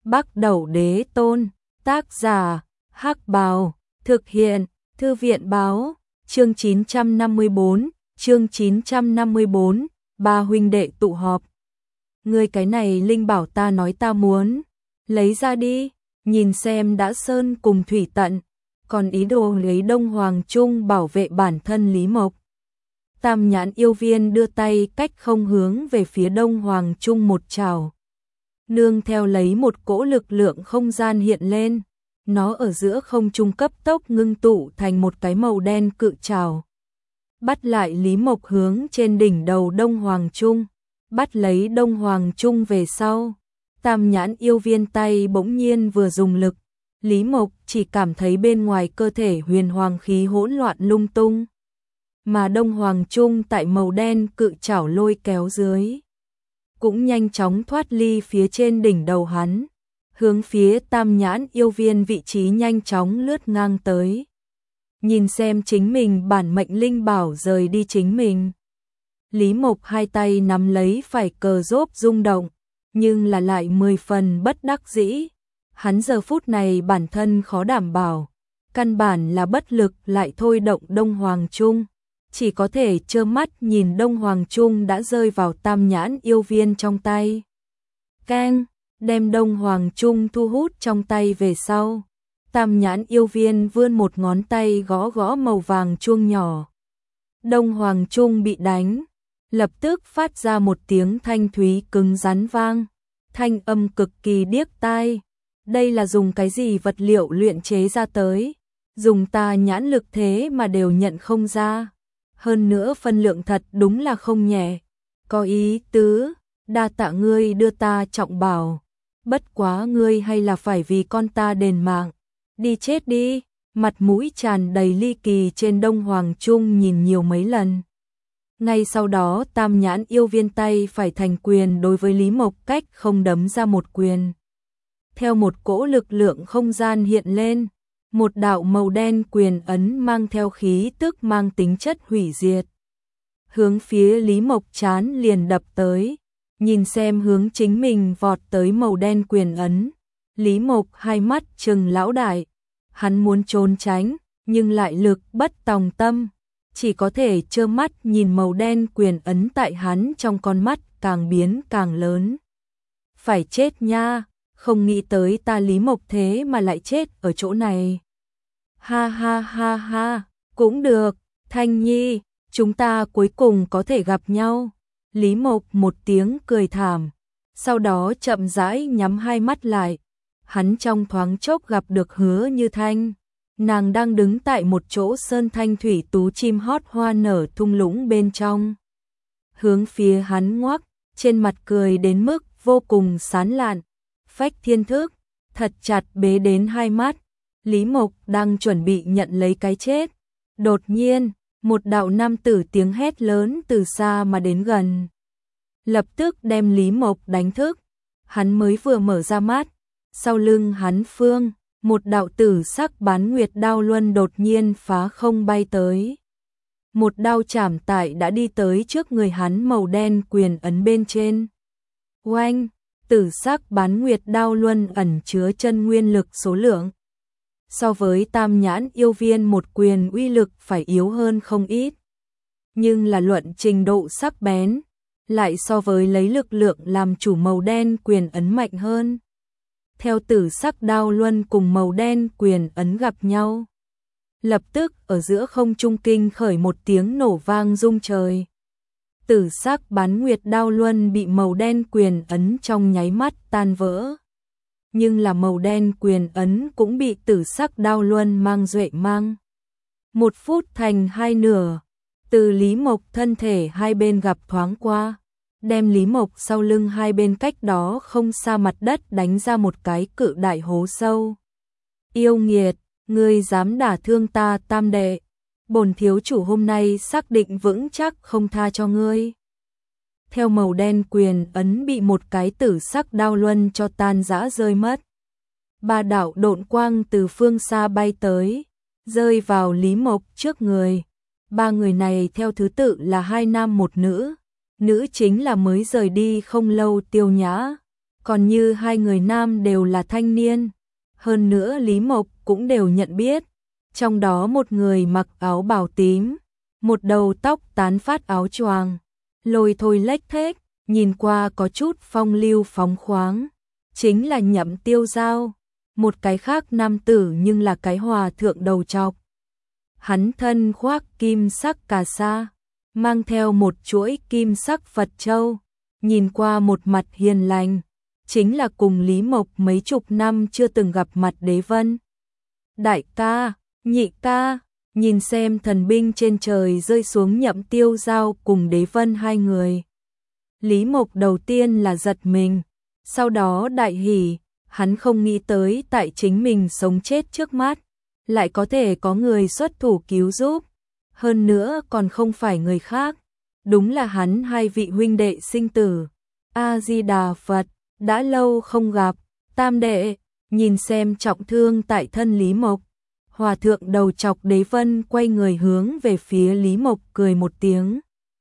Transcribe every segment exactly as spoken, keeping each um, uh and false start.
Bắc Đẩu Đế Tôn, tác giả, Hắc Bào, thực hiện, Thư viện Báo, chương chín trăm năm mươi bốn, chương chín trăm năm mươi bốn, ba huynh đệ tụ họp. Ngươi cái này linh bảo ta nói ta muốn, lấy ra đi, nhìn xem đã sơn cùng thủy tận, còn ý đồ lấy Đông Hoàng Trung bảo vệ bản thân Lý Mộc. Tam nhãn yêu viên đưa tay cách không hướng về phía Đông Hoàng Trung một trào. Nương theo lấy một cỗ lực lượng không gian hiện lên, nó ở giữa không trung cấp tốc ngưng tụ thành một cái màu đen cự trào. Bắt lại Lý Mộc hướng trên đỉnh đầu Đông Hoàng Trung, bắt lấy Đông Hoàng Trung về sau. Tam nhãn yêu viên tay bỗng nhiên vừa dùng lực, Lý Mộc chỉ cảm thấy bên ngoài cơ thể huyền hoàng khí hỗn loạn lung tung. Mà Đông Hoàng Trung tại màu đen cự trảo lôi kéo dưới, cũng nhanh chóng thoát ly phía trên đỉnh đầu hắn, hướng phía tam nhãn yêu viên vị trí nhanh chóng lướt ngang tới. Nhìn xem chính mình bản mệnh linh bảo rời đi chính mình. Lý Mộc hai tay nắm lấy phải cờ rốp rung động, nhưng là lại mười phần bất đắc dĩ. Hắn giờ phút này bản thân khó đảm bảo, căn bản là bất lực lại thôi động Đông Hoàng Trung. Chỉ có thể trơ mắt nhìn Đông Hoàng Trung đã rơi vào tam nhãn yêu viên trong tay. Keng, đem Đông Hoàng Trung thu hút trong tay về sau. Tam nhãn yêu viên vươn một ngón tay gõ gõ màu vàng chuông nhỏ. Đông Hoàng Trung bị đánh, lập tức phát ra một tiếng thanh thúy cứng rắn vang. Thanh âm cực kỳ điếc tai. Đây là dùng cái gì vật liệu luyện chế ra tới? Dùng ta nhãn lực thế mà đều nhận không ra. Hơn nữa phân lượng thật đúng là không nhẹ. Có ý tứ, đa tạ ngươi đưa ta trọng bảo. Bất quá ngươi hay là phải vì con ta đền mạng. Đi chết đi, mặt mũi tràn đầy ly kỳ trên Đông Hoàng Trung nhìn nhiều mấy lần. Ngay sau đó tam nhãn yêu viên tay phải thành quyền đối với Lý Mộc cách không đấm ra một quyền. Theo một cỗ lực lượng không gian hiện lên, một đạo màu đen quyền ấn mang theo khí tức mang tính chất hủy diệt. Hướng phía Lý Mộc chán liền đập tới, nhìn xem hướng chính mình vọt tới màu đen quyền ấn. Lý Mộc hai mắt trừng lão đại, hắn muốn trốn tránh, nhưng lại lực bất tòng tâm, chỉ có thể trơ mắt nhìn màu đen quyền ấn tại hắn trong con mắt càng biến càng lớn. Phải chết nha, không nghĩ tới ta Lý Mộc thế mà lại chết ở chỗ này. Ha ha ha ha, cũng được, Thanh Nhi, chúng ta cuối cùng có thể gặp nhau. Lý Mộc một tiếng cười thảm, sau đó chậm rãi nhắm hai mắt lại. Hắn trong thoáng chốc gặp được Hứa Như Thanh. Nàng đang đứng tại một chỗ sơn thanh thủy tú chim hót hoa nở thung lũng bên trong. Hướng phía hắn ngoắc, trên mặt cười đến mức vô cùng sán lạn. Phách thiên thức, thật chặt bế đến hai mắt. Lý Mộc đang chuẩn bị nhận lấy cái chết. Đột nhiên, một đạo nam tử tiếng hét lớn từ xa mà đến gần. Lập tức đem Lý Mộc đánh thức. Hắn mới vừa mở ra mắt. Sau lưng hắn phương, một đạo tử sắc bán nguyệt đao luân đột nhiên phá không bay tới. Một đao chảm tại đã đi tới trước người hắn màu đen quyền ấn bên trên. Oanh! Tử sắc bán nguyệt đao luân ẩn chứa chân nguyên lực số lượng. So với tam nhãn yêu viên một quyền uy lực phải yếu hơn không ít. Nhưng là luận trình độ sắc bén, lại so với lấy lực lượng làm chủ màu đen quyền ấn mạnh hơn. Theo tử sắc đao luân cùng màu đen quyền ấn gặp nhau. Lập tức ở giữa không trung kinh khởi một tiếng nổ vang rung trời. Tử sắc bán nguyệt đao luân bị màu đen quyền ấn trong nháy mắt tan vỡ. Nhưng là màu đen quyền ấn cũng bị tử sắc đao luân mang duệ mang. Một phút thành hai nửa, từ Lý Mộc thân thể hai bên gặp thoáng qua, đem Lý Mộc sau lưng hai bên cách đó không xa mặt đất đánh ra một cái cự đại hố sâu. Yêu nghiệt, ngươi dám đả thương ta tam đệ. Bổn thiếu chủ hôm nay xác định vững chắc không tha cho ngươi. Theo màu đen quyền ấn bị một cái tử sắc đao luân cho tan rã rơi mất. Ba đạo độn quang từ phương xa bay tới, rơi vào Lý Mộc trước người. Ba người này theo thứ tự là hai nam một nữ. Nữ chính là mới rời đi không lâu Tiêu Nhã. còn như hai người nam đều là thanh niên. Hơn nữa Lý Mộc cũng đều nhận biết, trong đó một người mặc áo bào tím, một đầu tóc tán phát áo choàng, lôi thôi lếch thếch, nhìn qua có chút phong lưu phóng khoáng, chính là Nhậm Tiêu Giao. Một cái khác nam tử nhưng là cái hòa thượng đầu trọc. Hắn thân khoác kim sắc cà sa, mang theo một chuỗi kim sắc Phật châu, nhìn qua một mặt hiền lành, chính là cùng Lý Mộc mấy chục năm chưa từng gặp mặt Đế Vân. Đại ca, nhị ca, nhìn xem thần binh trên trời rơi xuống Nhậm Tiêu Giao cùng Đế Vân hai người. Lý Mộc đầu tiên là giật mình, sau đó đại hỉ, hắn không nghĩ tới tại chính mình sống chết trước mắt, lại có thể có người xuất thủ cứu giúp, hơn nữa còn không phải người khác, đúng là hắn hai vị huynh đệ sinh tử. A-di-đà Phật, đã lâu không gặp, tam đệ, nhìn xem trọng thương tại thân Lý Mộc. Hòa thượng đầu chọc Đế Vân quay người hướng về phía Lý Mộc cười một tiếng.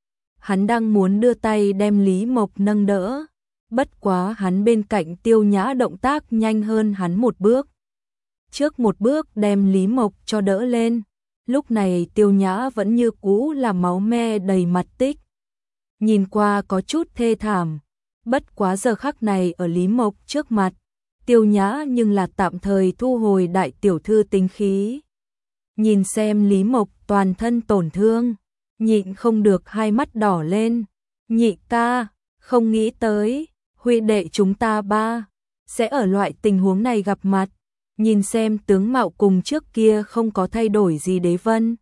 Hắn đang muốn đưa tay đem Lý Mộc nâng đỡ, bất quá hắn bên cạnh Tiêu Nhã động tác nhanh hơn hắn một bước. Trước một bước đem Lý Mộc cho đỡ lên, lúc này Tiêu Nhã vẫn như cũ là máu me đầy mặt tích. Nhìn qua có chút thê thảm, bất quá giờ khắc này ở Lý Mộc trước mặt, Tiêu Nhã nhưng là tạm thời thu hồi đại tiểu thư tính khí. Nhìn xem Lý Mộc toàn thân tổn thương, nhịn không được hai mắt đỏ lên. Nhị ca, không nghĩ tới, huynh đệ chúng ta ba sẽ ở loại tình huống này gặp mặt. Nhìn xem tướng mạo cùng trước kia không có thay đổi gì Đế Vân.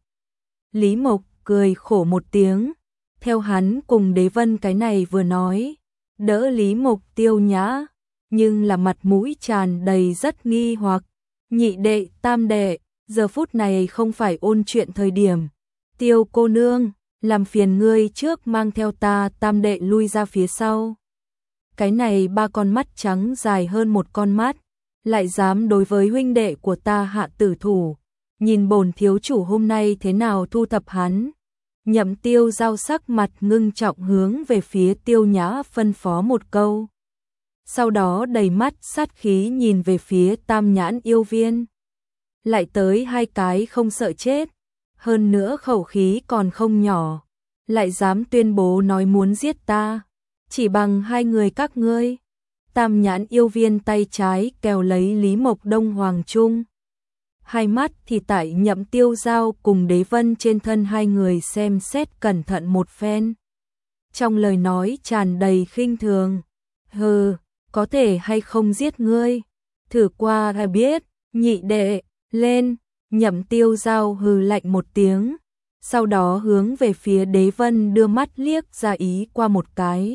Lý Mộc cười khổ một tiếng, theo hắn cùng Đế Vân cái này vừa nói, đỡ Lý Mộc Tiêu Nhã, nhưng là mặt mũi tràn đầy rất nghi hoặc. Nhị đệ, tam đệ, giờ phút này không phải ôn chuyện thời điểm. Tiêu cô nương, làm phiền ngươi trước mang theo ta tam đệ lui ra phía sau. Cái này ba con mắt trắng dài hơn một con mắt, lại dám đối với huynh đệ của ta hạ tử thủ, nhìn bổn thiếu chủ hôm nay thế nào thu thập hắn. Nhậm Tiêu Giao sắc mặt ngưng trọng hướng về phía Tiêu Nhã phân phó một câu. Sau đó đầy mắt sát khí nhìn về phía Tam Nhãn yêu viên. Lại tới hai cái không sợ chết, hơn nữa khẩu khí còn không nhỏ, lại dám tuyên bố nói muốn giết ta, chỉ bằng hai người các ngươi. Tam Nhãn yêu viên tay trái kéo lấy Lý Mộc Đông Hoàng Trung, hai mắt thì tại Nhậm Tiêu Giao cùng Đế Vân trên thân hai người xem xét cẩn thận một phen. Trong lời nói tràn đầy khinh thường. Hừ, có thể hay không giết ngươi, thử qua là biết. Nhị đệ, lên. Nhậm Tiêu Giao hừ lạnh một tiếng, sau đó hướng về phía Đế Vân đưa mắt liếc ra ý qua một cái.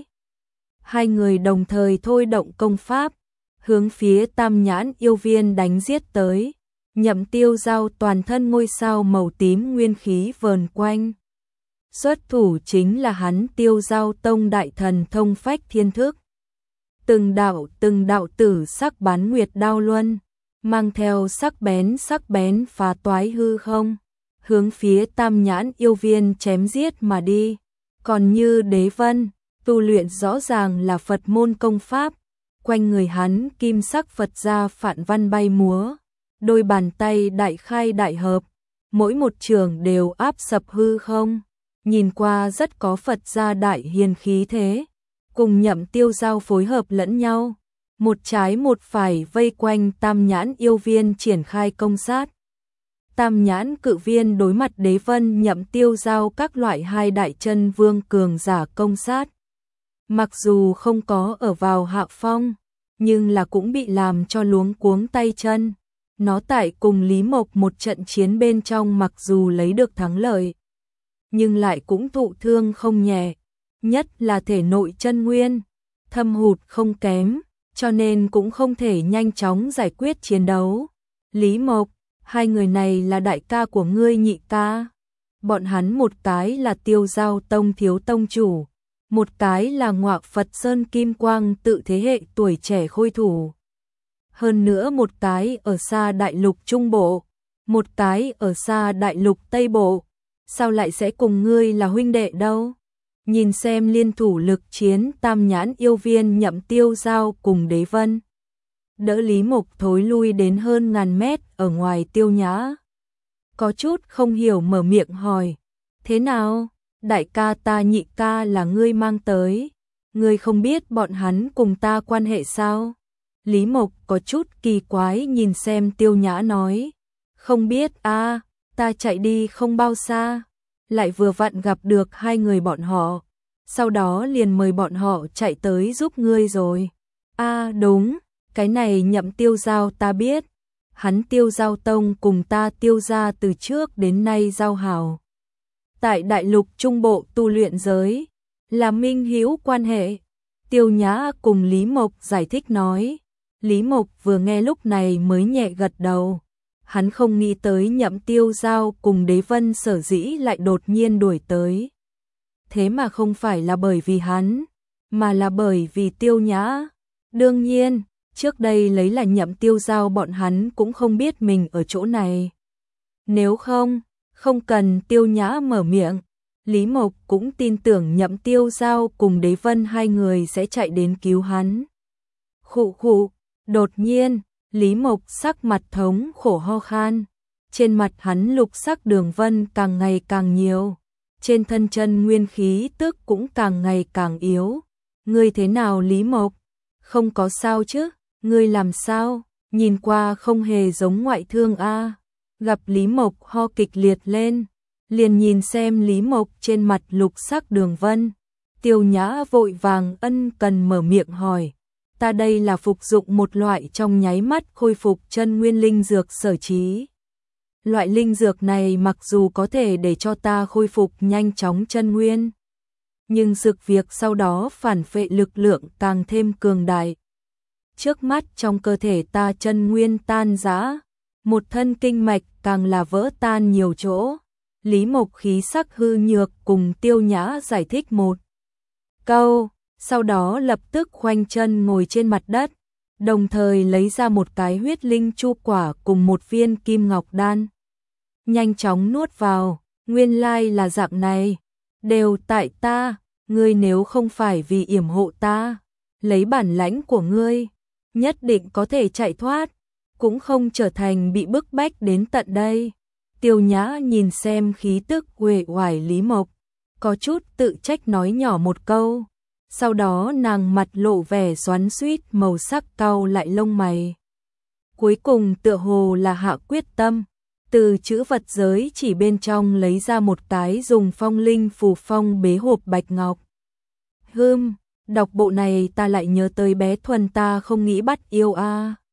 Hai người đồng thời thôi động công pháp, hướng phía Tam Nhãn yêu viên đánh giết tới. Nhậm Tiêu Giao toàn thân ngôi sao màu tím nguyên khí vờn quanh. Xuất thủ chính là hắn Tiêu Giao Tông đại thần thông phách thiên thức. Từng đạo từng đạo tử sắc bán nguyệt đao luân, mang theo sắc bén sắc bén phá toái hư không, hướng phía Tam Nhãn yêu viên chém giết mà đi. Còn như Đế Vân, tu luyện rõ ràng là Phật môn công pháp, quanh người hắn kim sắc Phật gia phạn văn bay múa, đôi bàn tay đại khai đại hợp, mỗi một trường đều áp sập hư không, nhìn qua rất có Phật gia đại hiền khí thế, cùng Nhậm Tiêu Giao phối hợp lẫn nhau, một trái một phải vây quanh Tam Nhãn yêu viên triển khai công sát. Tam Nhãn cự viên đối mặt Đế Vân Nhậm Tiêu Giao các loại hai đại chân vương cường giả công sát. Mặc dù không có ở vào hạ phong, nhưng là cũng bị làm cho luống cuống tay chân. Nó tại cùng Lý Mộc một trận chiến bên trong mặc dù lấy được thắng lợi, nhưng lại cũng thụ thương không nhẹ, nhất là thể nội chân nguyên, thâm hụt không kém, cho nên cũng không thể nhanh chóng giải quyết chiến đấu. Lý Mộc, hai người này là đại ca của ngươi nhị ca. Bọn hắn một cái là Tiêu Giao Tông thiếu tông chủ, một cái là Ngọa Phật Sơn Kim Quang tự thế hệ tuổi trẻ khôi thủ. Hơn nữa một cái ở xa đại lục Trung Bộ, một cái ở xa đại lục Tây Bộ, sao lại sẽ cùng ngươi là huynh đệ đâu? nhìn xem liên thủ lực chiến tam nhãn yêu viên Nhậm Tiêu Giao cùng Đế Vân. Đỡ Lý Mộc thối lui đến hơn ngàn mét ở ngoài Tiêu Nhã. Có chút không hiểu mở miệng hỏi, thế nào, đại ca ta nhị ca là ngươi mang tới, ngươi không biết bọn hắn cùng ta quan hệ sao? Lý Mộc có chút kỳ quái nhìn xem Tiêu Nhã nói, không biết a, ta chạy đi không bao xa, lại vừa vặn gặp được hai người bọn họ, sau đó liền mời bọn họ chạy tới giúp ngươi rồi. A đúng, cái này Nhậm Tiêu Giao ta biết, hắn Tiêu Giao tông cùng ta Tiêu gia từ trước đến nay giao hảo. Tại đại lục trung bộ tu luyện giới, là minh hữu quan hệ. Tiêu Nhã cùng Lý Mộc giải thích nói. Lý Mộc vừa nghe lúc này mới nhẹ gật đầu. Hắn không nghĩ tới Nhậm Tiêu Giao cùng Đế Vân sở dĩ lại đột nhiên đuổi tới. Thế mà không phải là bởi vì hắn, mà là bởi vì Tiêu Nhã. Đương nhiên, trước đây lấy là Nhậm Tiêu Giao bọn hắn cũng không biết mình ở chỗ này. Nếu không, không cần Tiêu Nhã mở miệng, Lý Mộc cũng tin tưởng Nhậm Tiêu Giao cùng Đế Vân hai người sẽ chạy đến cứu hắn. Khụ khụ, đột nhiên, Lý Mộc sắc mặt thống khổ ho khan, trên mặt hắn lục sắc đường vân càng ngày càng nhiều, trên thân chân nguyên khí tức cũng càng ngày càng yếu. Ngươi thế nào Lý Mộc? Không có sao chứ? Ngươi làm sao? Nhìn qua không hề giống ngoại thương a. Gặp Lý Mộc ho kịch liệt lên, liền nhìn xem Lý Mộc trên mặt lục sắc đường vân. Tiêu Nhã vội vàng ân cần mở miệng hỏi, ta đây là phục dụng một loại trong nháy mắt khôi phục chân nguyên linh dược sở trí. Loại linh dược này mặc dù có thể để cho ta khôi phục nhanh chóng chân nguyên, nhưng dược việc sau đó phản phệ lực lượng càng thêm cường đại. Trước mắt trong cơ thể ta chân nguyên tan rã, một thân kinh mạch càng là vỡ tan nhiều chỗ. Lý Mộc khí sắc hư nhược cùng Tiêu Nhã giải thích một câu, sau đó lập tức khoanh chân ngồi trên mặt đất, đồng thời lấy ra một cái huyết linh chu quả cùng một viên kim ngọc đan. Nhanh chóng nuốt vào, nguyên lai là dạng này, đều tại ta, ngươi nếu không phải vì yểm hộ ta, lấy bản lãnh của ngươi, nhất định có thể chạy thoát, cũng không trở thành bị bức bách đến tận đây. Tiêu Nhã nhìn xem khí tức uể oải Lý Mộc, có chút tự trách nói nhỏ một câu, sau đó nàng mặt lộ vẻ xoắn xuýt màu sắc cau lại lông mày. Cuối cùng tựa hồ là hạ quyết tâm, từ chữ vật giới chỉ bên trong lấy ra một cái dùng phong linh phù phong bế hộp bạch ngọc. Hừm, đọc bộ này ta lại nhớ tới bé Thuần ta không nghĩ bắt yêu a.